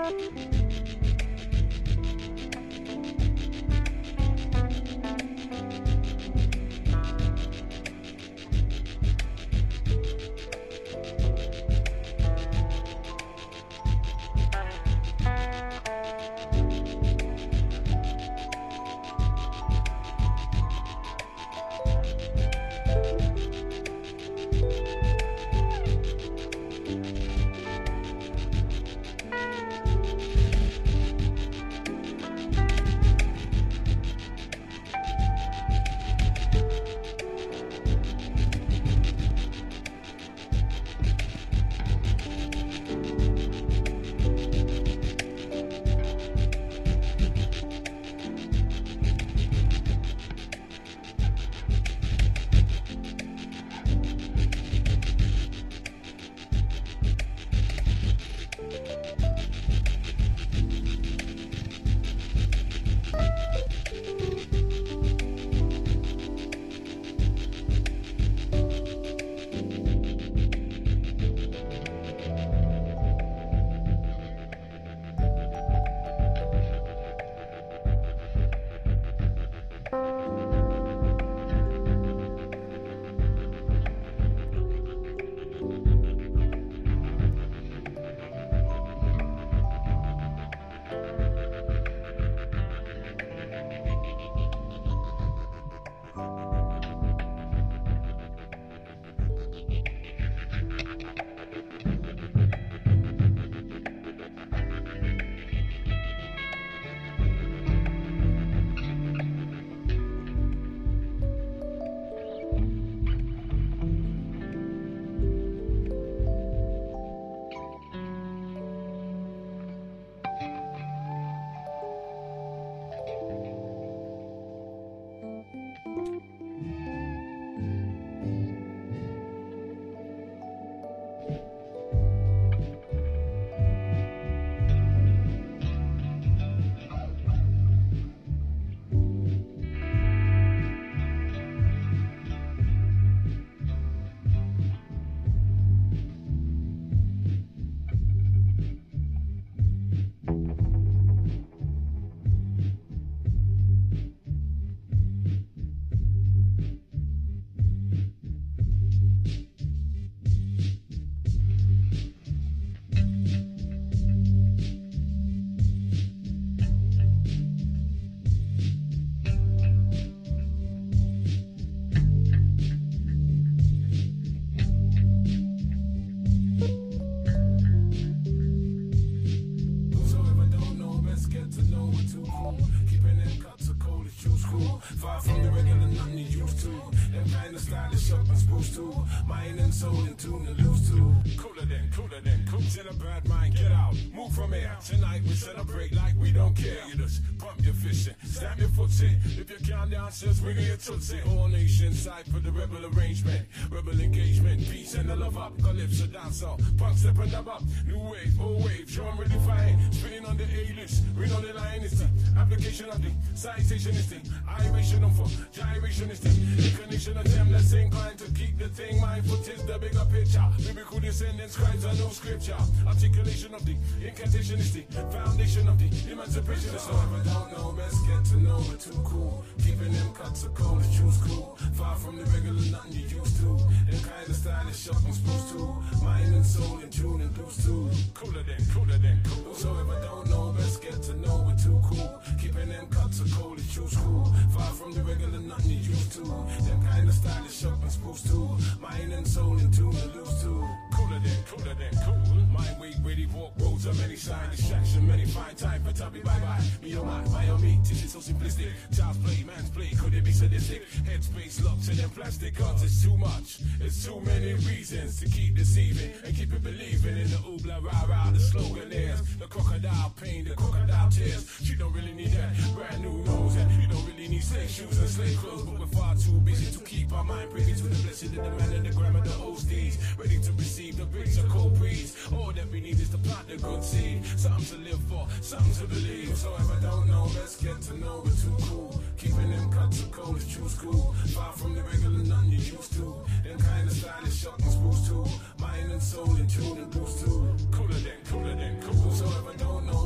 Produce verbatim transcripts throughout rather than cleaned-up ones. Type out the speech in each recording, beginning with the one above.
Tonight we celebrate like we don't care. You just pump your fist in, stamp your foot in. If you can't dance, just wiggle your toots in. All nations side for the rebel arrangement, rebel engagement, peace and the love up. Calypso dance off, punk step and dub up. New wave, old wave, drum really fine. Spinning on the A-list, read on the line is the application of the citation is the iration of for gyration is the inclination of them that's inclined to keep the thing mindful is the bigger picture. Biblical descendants, scribes are no scripture. Articulation of the incantation is the foundation of the emancipation. So if I don't know, best get to know we're too cool. Keeping them cuts of cold, the juice cool. Far from the regular nothing you used to. Them kind of stylish shop I'm supposed to. Mind and soul and tune and blues too. Cooler than, cooler than cool. So if I don't know, best get to know we're too cool. Keeping them cuts of cold, the juice cool. Far from the regular nothing you used to. Them kind of stylish shop I'm supposed to. Mind and soul and tune and blues too. Cooler than, cooler than cool. Mind weight, ready walk roads of many sign distraction, many fine time for tubby bye bye. Me oh my, my oh me, this is so simplistic. Child's play, man's play, could it be sadistic? Headspace locked in them plastic cards, it's too much. It's too many reasons to keep deceiving and keep it believing in the oobla rah rah. The slogan is the crocodile pain, the crocodile tears. She don't really need that brand new nose, and you don't really need slave shoes and slave clothes, but we're far too busy to keep our mind privy to the blessed of the man and the grammar, the O Ds, ready to receive the bricks of cold breeze. All that we need is to plant the good seed, something to live for, something to believe. So if I don't know, let's get to know we're too cool. Keeping them cuts of cold is true school. Far from the regular nothing you used to. Them kind of stylish shop and spruce too. Mind and soul and tune and blues too. Cooler than, cooler than cool. So if I don't know,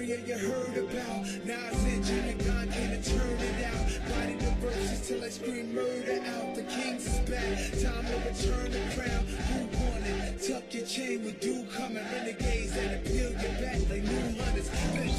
area you heard about. Nas and Jimmy Gun can't turn it out. Body the verses till I scream murder out. The kings is back, time to return the crown. Who want it? Tuck your chain with dew coming. Renegades that appeal your back like new hunters.